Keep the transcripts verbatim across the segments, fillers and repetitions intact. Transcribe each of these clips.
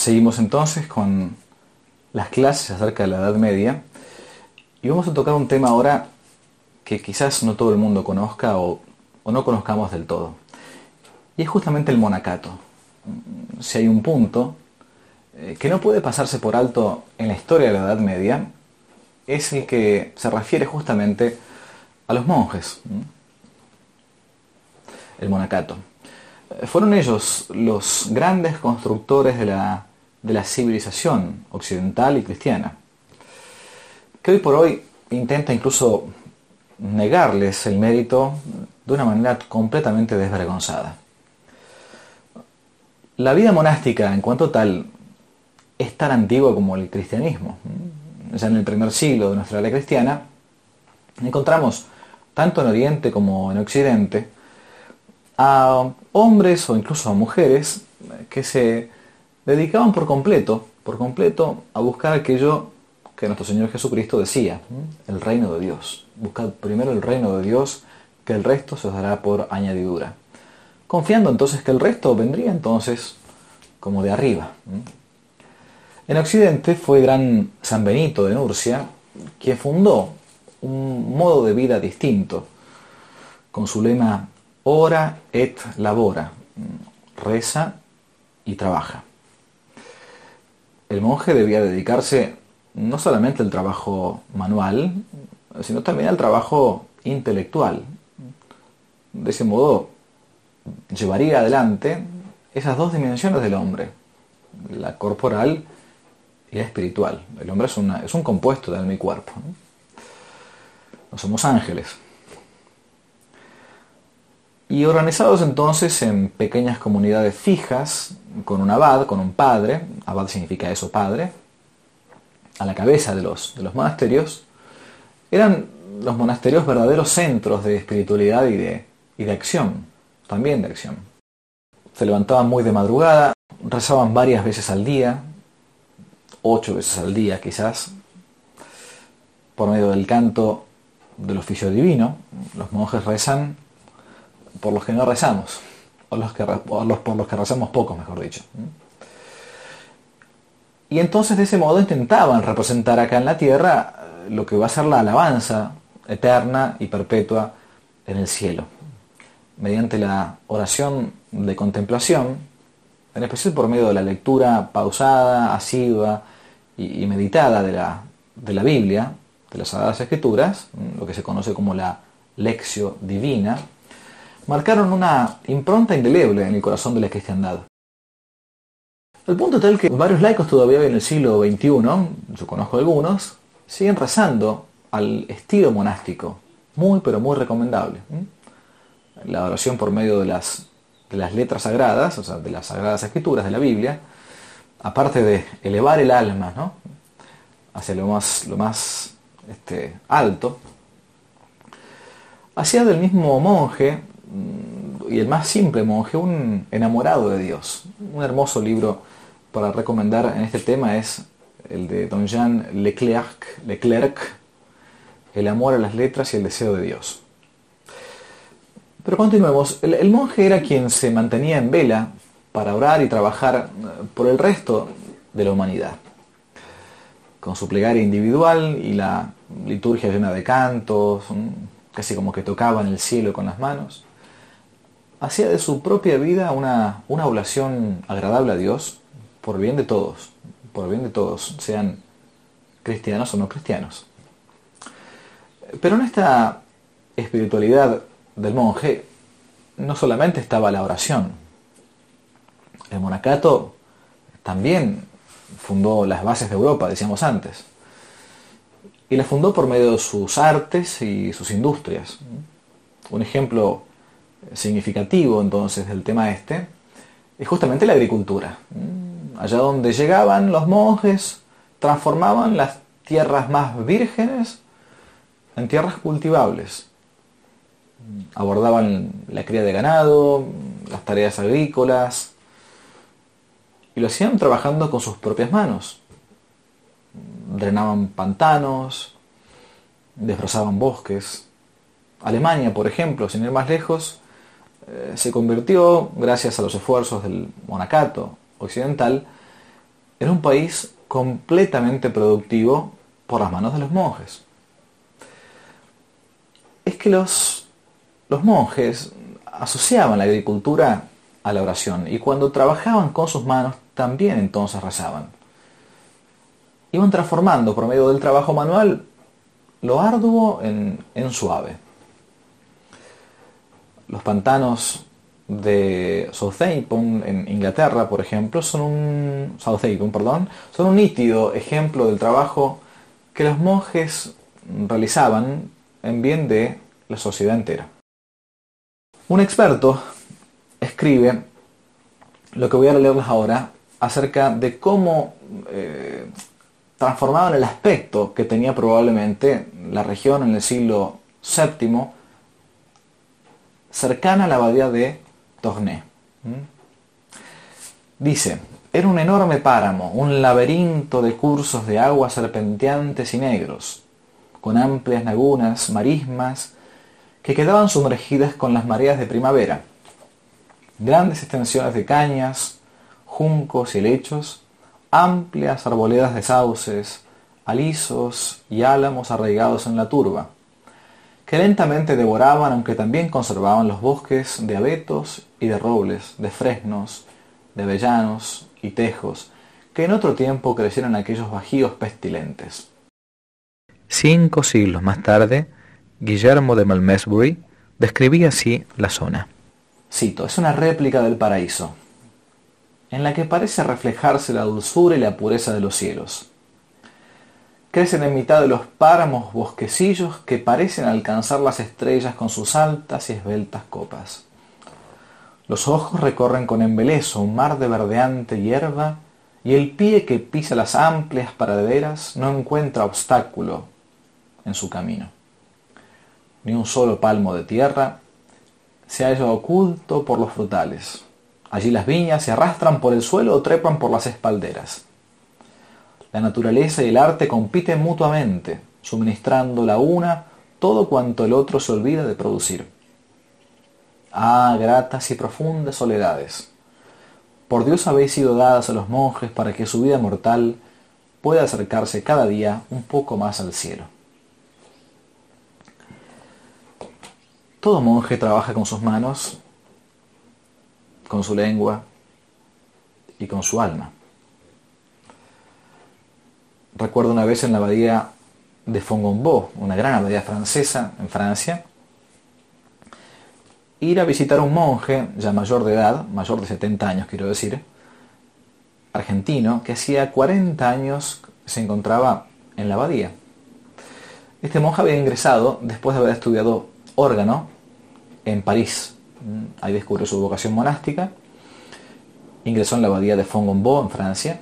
Seguimos entonces con las clases acerca de la Edad Media y vamos a tocar un tema ahora que quizás no todo el mundo conozca o, o no conozcamos del todo. Y es justamente el monacato. Si hay un punto eh, que no puede pasarse por alto en la historia de la Edad Media, es el que se refiere justamente a los monjes. El monacato. Fueron ellos los grandes constructores de la, de la civilización occidental y cristiana, que hoy por hoy intenta incluso negarles el mérito de una manera completamente desvergonzada. La vida monástica en cuanto tal es tan antigua como el cristianismo. Ya en el primer siglo de nuestra era cristiana encontramos, tanto en Oriente como en Occidente, a hombres o incluso a mujeres que se dedicaban por completo, por completo a buscar aquello que nuestro Señor Jesucristo decía, el reino de Dios. Buscad primero el reino de Dios, que el resto se os dará por añadidura. Confiando entonces que el resto vendría entonces como de arriba. En Occidente fue gran San Benito de Nurcia quien fundó un modo de vida distinto, con su lema Ora et labora, reza y trabaja. El monje debía dedicarse no solamente al trabajo manual, sino también al trabajo intelectual. De ese modo llevaría adelante esas dos dimensiones del hombre, la corporal y la espiritual. El hombre es, una, es un compuesto de alma y cuerpo. ¿no? No somos ángeles. Y organizados entonces en pequeñas comunidades fijas, con un abad, con un padre, abad significa eso, padre, a la cabeza de los, de los monasterios, eran los monasterios verdaderos centros de espiritualidad y de, y de acción, también de acción. Se levantaban muy de madrugada, rezaban varias veces al día, ocho veces al día quizás, por medio del canto del oficio divino. Los monjes rezan por los que no rezamos, o los que, o los, por los que rezamos poco, mejor dicho. Y entonces de ese modo intentaban representar acá en la tierra lo que va a ser la alabanza eterna y perpetua en el cielo, mediante la oración de contemplación, en especial por medio de la lectura pausada, asidua y, y meditada de la, de la Biblia, de las Sagradas Escrituras, lo que se conoce como la Lectio Divina, marcaron una impronta indeleble en el corazón de la cristiandad. Al punto tal que varios laicos todavía hoy en el siglo veintiuno, yo conozco algunos, siguen rezando al estilo monástico, muy pero muy recomendable. La oración por medio de las, de las letras sagradas, o sea, de las Sagradas Escrituras de la Biblia, aparte de elevar el alma, ¿no?, hacia lo más, lo más este, alto, hacía del mismo monje, y el más simple monje, un enamorado de Dios. Un hermoso libro para recomendar en este tema es el de don Jean Leclerc, Leclerc, El amor a las letras y el deseo de Dios. Pero continuemos. El, el monje era quien se mantenía en vela para orar y trabajar por el resto de la humanidad. Con su plegaria individual y la liturgia llena de cantos, casi como que tocaba en el cielo con las manos, hacía de su propia vida una, una oblación agradable a Dios por el bien de todos, por el bien de todos, sean cristianos o no cristianos. Pero en esta espiritualidad del monje no solamente estaba la oración. El monacato también fundó las bases de Europa, decíamos antes, y las fundó por medio de sus artes y sus industrias. Un ejemplo significativo entonces del tema este es justamente la agricultura. Allá donde llegaban los monjes, transformaban las tierras más vírgenes en tierras cultivables. Abordaban la cría de ganado, las tareas agrícolas, y lo hacían trabajando con sus propias manos. Drenaban pantanos, desbrozaban bosques. Alemania, por ejemplo, sin ir más lejos, se convirtió, gracias a los esfuerzos del monacato occidental, era un país completamente productivo por las manos de los monjes. Es que los, los monjes asociaban la agricultura a la oración y cuando trabajaban con sus manos también entonces rezaban. Iban transformando por medio del trabajo manual lo arduo en, en suave. Los pantanos de Southampton en Inglaterra, por ejemplo, son un Southampton, perdón, son un nítido ejemplo del trabajo que los monjes realizaban en bien de la sociedad entera. Un experto escribe lo que voy a leerles ahora acerca de cómo eh, transformaban el aspecto que tenía probablemente la región en el siglo séptimo cercana a la abadía de Tournai. Dice, era un enorme páramo, un laberinto de cursos de agua serpenteantes y negros, con amplias lagunas, marismas, que quedaban sumergidas con las mareas de primavera. Grandes extensiones de cañas, juncos y helechos, amplias arboledas de sauces, alisos y álamos arraigados en la turba, que lentamente devoraban, aunque también conservaban los bosques de abetos y de robles, de fresnos, de avellanos y tejos, que en otro tiempo crecieron en aquellos bajíos pestilentes. Cinco siglos más tarde, Guillermo de Malmesbury describía así la zona. Cito, es una réplica del paraíso, en la que parece reflejarse la dulzura y la pureza de los cielos. Crecen en mitad de los páramos bosquecillos que parecen alcanzar las estrellas con sus altas y esbeltas copas. Los ojos recorren con embeleso un mar de verdeante hierba y el pie que pisa las amplias praderas no encuentra obstáculo en su camino. Ni un solo palmo de tierra se halla oculto por los frutales. Allí las viñas se arrastran por el suelo o trepan por las espalderas. La naturaleza y el arte compiten mutuamente, suministrando la una todo cuanto el otro se olvida de producir. Ah, gratas y profundas soledades. Por Dios habéis sido dadas a los monjes para que su vida mortal pueda acercarse cada día un poco más al cielo. Todo monje trabaja con sus manos, con su lengua y con su alma. Recuerdo una vez en la abadía de Fontainebleau, una gran abadía francesa en Francia, ir a visitar a un monje ya mayor de edad, mayor de setenta años quiero decir, argentino, que hacía cuarenta años se encontraba en la abadía. Este monje había ingresado después de haber estudiado órgano en París. Ahí descubrió su vocación monástica, ingresó en la abadía de Fontainebleau en Francia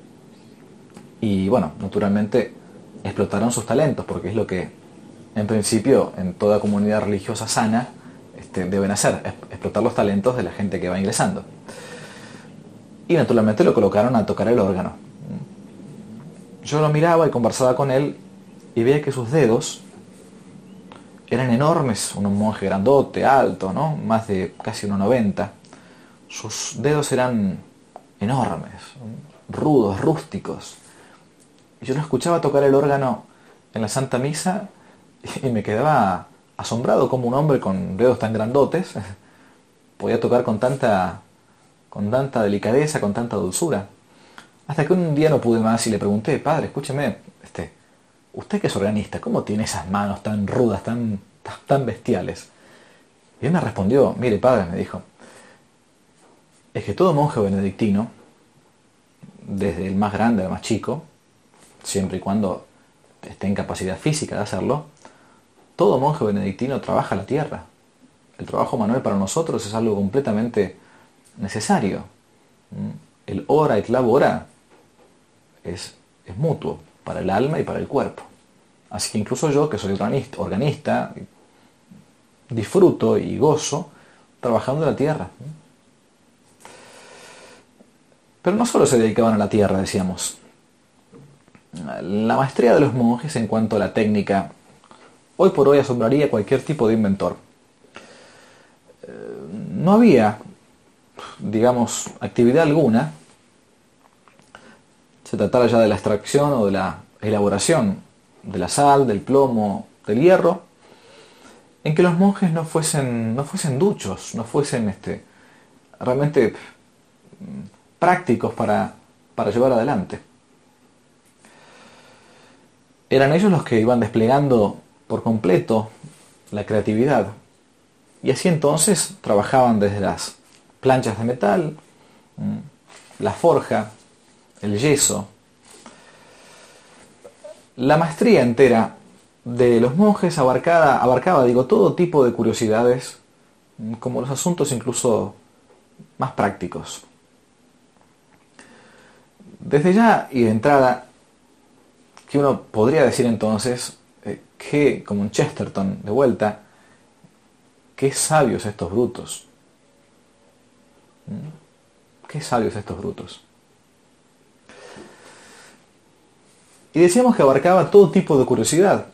y bueno, naturalmente explotaron sus talentos porque es lo que en principio en toda comunidad religiosa sana este, deben hacer, explotar los talentos de la gente que va ingresando. Y naturalmente lo colocaron a tocar el órgano. Yo lo miraba y conversaba con él y veía que sus dedos eran enormes, un monje grandote, alto, ¿no? Más de casi uno noventa. Sus dedos eran enormes, rudos, rústicos. Y yo lo escuchaba tocar el órgano en la Santa Misa y me quedaba asombrado como un hombre con dedos tan grandotes podía tocar con tanta, con tanta delicadeza, con tanta dulzura. Hasta que un día no pude más y le pregunté, padre, escúcheme, este, usted que es organista, ¿cómo tiene esas manos tan rudas, tan, tan, tan bestiales? Y él me respondió, mire padre, me dijo, es que todo monje benedictino, desde el más grande al más chico, siempre y cuando esté en capacidad física de hacerlo, todo monje benedictino trabaja la tierra. El trabajo manual para nosotros es algo completamente necesario. El ora et labora es, es mutuo para el alma y para el cuerpo. Así que incluso yo, que soy organista, organista disfruto y gozo trabajando la tierra. Pero no solo se dedicaban a la tierra, decíamos. La maestría de los monjes en cuanto a la técnica hoy por hoy asombraría a cualquier tipo de inventor. No había, digamos, actividad alguna se tratara ya de la extracción o de la elaboración de la sal, del plomo, del hierro, en que los monjes no fuesen, no fuesen duchos, no fuesen este, realmente prácticos para, para llevar adelante. Eran ellos los que iban desplegando por completo la creatividad, y así entonces trabajaban desde las planchas de metal, la forja, el yeso. La maestría entera de los monjes abarcaba, abarcaba, digo, todo tipo de curiosidades, como los asuntos incluso más prácticos. Desde ya y de entrada, que uno podría decir entonces eh, que, como en Chesterton, de vuelta, qué sabios estos brutos. Qué sabios estos brutos. Y decíamos que abarcaba todo tipo de curiosidad.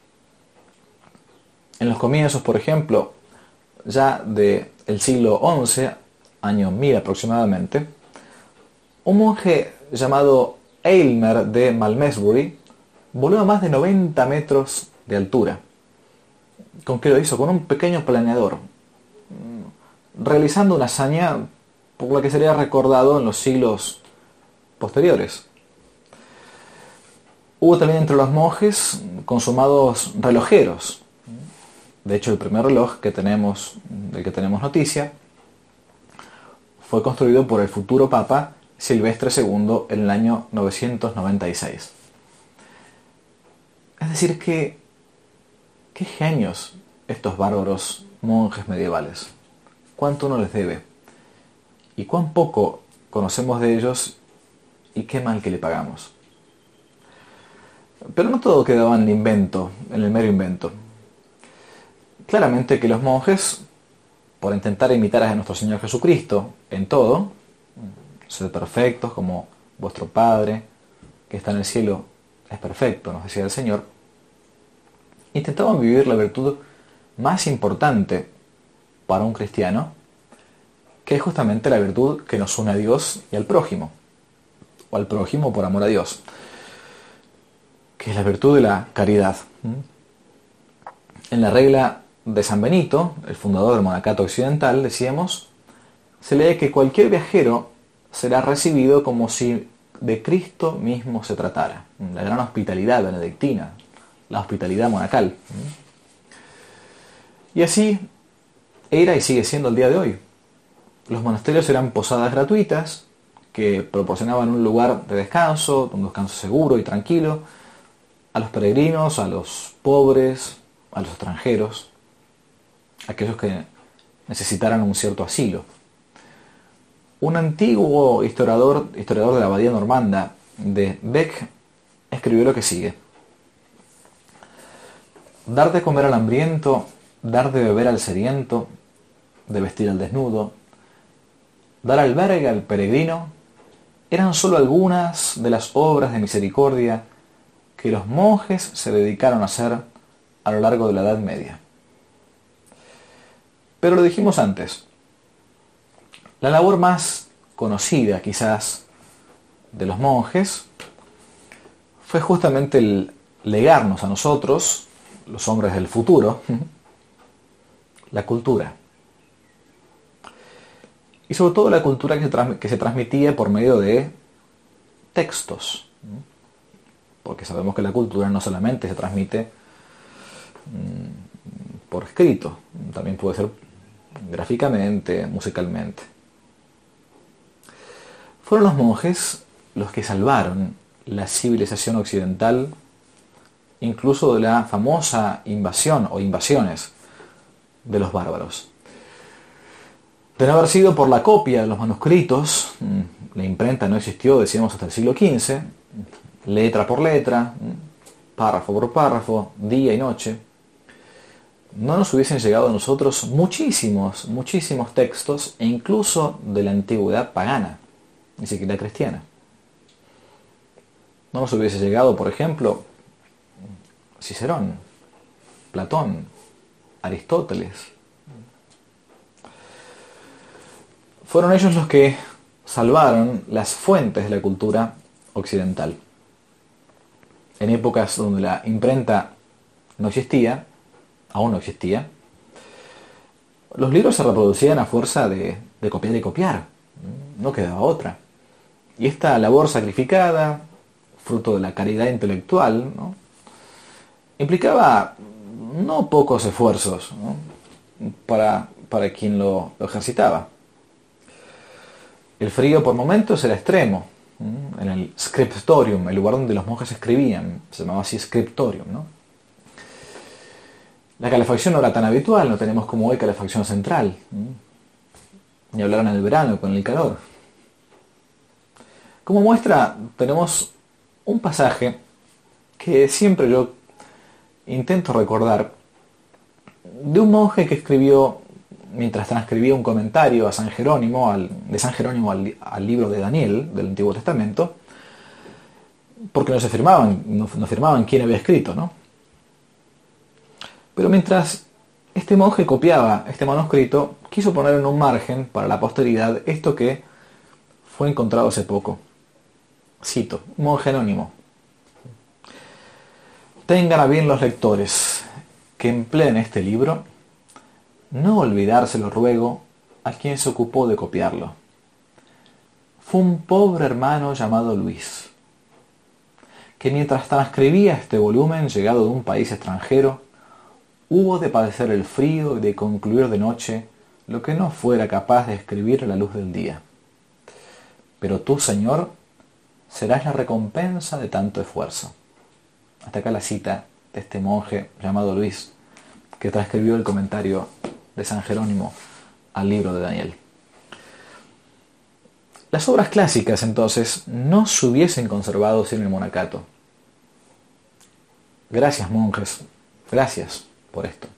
En los comienzos, por ejemplo, ya del siglo once, año mil aproximadamente, un monje llamado Aylmer de Malmesbury voló a más de noventa metros de altura. ¿Con qué lo hizo? Con un pequeño planeador, realizando una hazaña por la que sería recordado en los siglos posteriores. Hubo también entre los monjes consumados relojeros. De hecho, el primer reloj que tenemos, del que tenemos noticia fue construido por el futuro Papa Silvestre segundo en el año novecientos noventa y seis. Es decir, que qué genios estos bárbaros monjes medievales. Cuánto uno les debe. Y cuán poco conocemos de ellos y qué mal que le pagamos. Pero no todo quedaba en el invento, en el mero invento. Claramente que los monjes, por intentar imitar a nuestro Señor Jesucristo en todo, ser perfectos como vuestro Padre, que está en el cielo, es perfecto, nos decía el Señor, intentaban vivir la virtud más importante para un cristiano, que es justamente la virtud que nos une a Dios y al prójimo, o al prójimo por amor a Dios, que es la virtud de la caridad. En la regla de San Benito, el fundador del monacato occidental, decíamos, se lee que cualquier viajero será recibido como si de Cristo mismo se tratara. La gran hospitalidad benedictina, la hospitalidad monacal. Y así era y sigue siendo el día de hoy. Los monasterios eran posadas gratuitas que proporcionaban un lugar de descanso, un descanso seguro y tranquilo a los peregrinos, a los pobres, a los extranjeros, aquellos que necesitaran un cierto asilo. Un antiguo historiador, historiador de la abadía normanda de Bec escribió lo que sigue: dar de comer al hambriento, dar de beber al sediento, de vestir al desnudo, dar albergue al peregrino, eran sólo algunas de las obras de misericordia que los monjes se dedicaron a hacer a lo largo de la Edad Media. Pero lo dijimos antes, la labor más conocida quizás de los monjes fue justamente el legarnos a nosotros, los hombres del futuro, la cultura. Y sobre todo la cultura que se, trans- que se transmitía por medio de textos. Porque sabemos que la cultura no solamente se transmite mmm, por escrito, también puede ser gráficamente, musicalmente. Fueron los monjes los que salvaron la civilización occidental, incluso de la famosa invasión o invasiones de los bárbaros. De no haber sido por la copia de los manuscritos, la imprenta no existió, decíamos, hasta el siglo quince, letra por letra, párrafo por párrafo, día y noche, no nos hubiesen llegado a nosotros muchísimos, muchísimos textos, e incluso de la antigüedad pagana, ni siquiera cristiana. No nos hubiese llegado, por ejemplo, Cicerón, Platón, Aristóteles. Fueron ellos los que salvaron las fuentes de la cultura occidental. En épocas donde la imprenta no existía, aún no existía, los libros se reproducían a fuerza de, de copiar y copiar. No quedaba otra. Y esta labor sacrificada, fruto de la caridad intelectual, ¿no?, implicaba no pocos esfuerzos, ¿no?, para, para quien lo, lo ejercitaba. El frío por momentos era extremo. En el scriptorium, el lugar donde los monjes escribían, se llamaba así scriptorium, ¿no? La calefacción no era tan habitual, no tenemos como hoy calefacción central. Ni hablar en el verano con el calor. Como muestra tenemos un pasaje que siempre yo intento recordar, de un monje que escribió, mientras transcribía un comentario a San Jerónimo, al, de San Jerónimo al, al libro de Daniel, del Antiguo Testamento, porque no se firmaban, no, no firmaban quién había escrito, ¿no? Pero mientras este monje copiaba este manuscrito, quiso poner en un margen para la posteridad esto que fue encontrado hace poco. Cito, un monje anónimo. Tengan a bien los lectores que empleen este libro, no olvidárselo ruego a quien se ocupó de copiarlo. Fue un pobre hermano llamado Luis, que mientras transcribía este volumen llegado de un país extranjero, hubo de padecer el frío y de concluir de noche lo que no fuera capaz de escribir a la luz del día. Pero tú, Señor, serás la recompensa de tanto esfuerzo. Hasta acá la cita de este monje llamado Luis, que transcribió el comentario de San Jerónimo al libro de Daniel. Las obras clásicas, entonces, no se hubiesen conservado sin el monacato. Gracias, monjes, gracias por esto.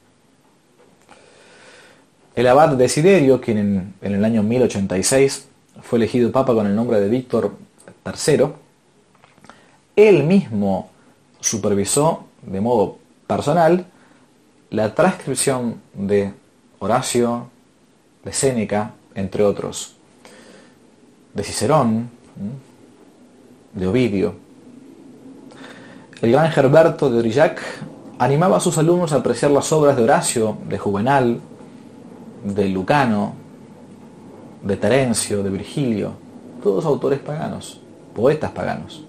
El abad Desiderio, quien en, en el año mil ochenta y seis fue elegido papa con el nombre de Víctor tercero, él mismo supervisó de modo personal la transcripción de Horacio, de Séneca, entre otros, de Cicerón, de Ovidio. El gran Gerberto de Aurillac animaba a sus alumnos a apreciar las obras de Horacio, de Juvenal, de Lucano, de Terencio, de Virgilio, todos autores paganos, poetas paganos.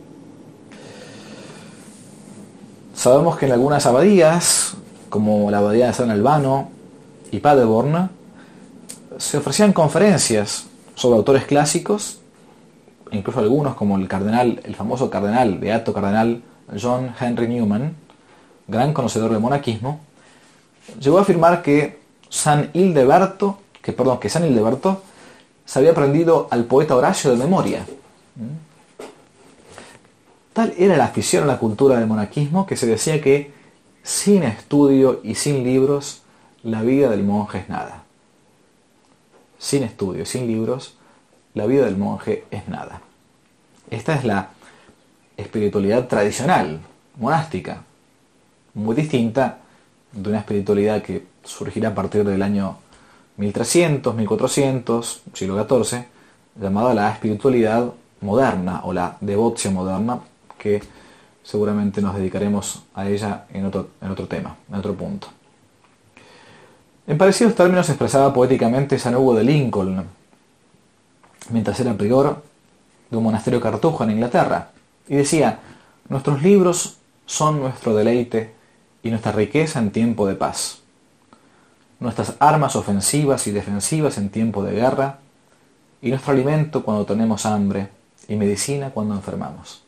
Sabemos que en algunas abadías, como la abadía de San Albano y Paderborn, se ofrecían conferencias sobre autores clásicos, incluso algunos como el cardenal, el famoso cardenal, beato cardenal John Henry Newman, gran conocedor del monaquismo, llegó a afirmar que San Hildeberto, que perdón, que San Hildeberto se había aprendido al poeta Horacio de memoria. Tal era la afición a la cultura del monaquismo que se decía que sin estudio y sin libros la vida del monje es nada. Sin estudio y sin libros la vida del monje es nada. Esta es la espiritualidad tradicional, monástica, muy distinta de una espiritualidad que surgirá a partir del año mil trescientos, mil cuatrocientos, siglo catorce, llamada la espiritualidad moderna o la devoción moderna, que seguramente nos dedicaremos a ella en otro, en otro tema, en otro punto. En parecidos términos expresaba poéticamente San Hugo de Lincoln, mientras era prior de un monasterio cartujo en Inglaterra, y decía: nuestros libros son nuestro deleite y nuestra riqueza en tiempo de paz, nuestras armas ofensivas y defensivas en tiempo de guerra, y nuestro alimento cuando tenemos hambre, y medicina cuando enfermamos.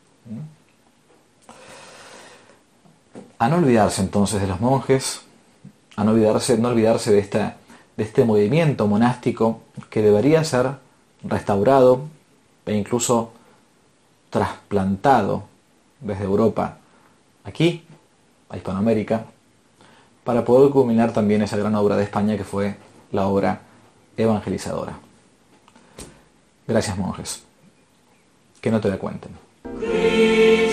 A no olvidarse entonces de los monjes, a no olvidarse, no olvidarse de, esta, de este movimiento monástico que debería ser restaurado e incluso trasplantado desde Europa aquí, a Hispanoamérica, para poder culminar también esa gran obra de España que fue la obra evangelizadora. Gracias, monjes. Que no te la cuenten.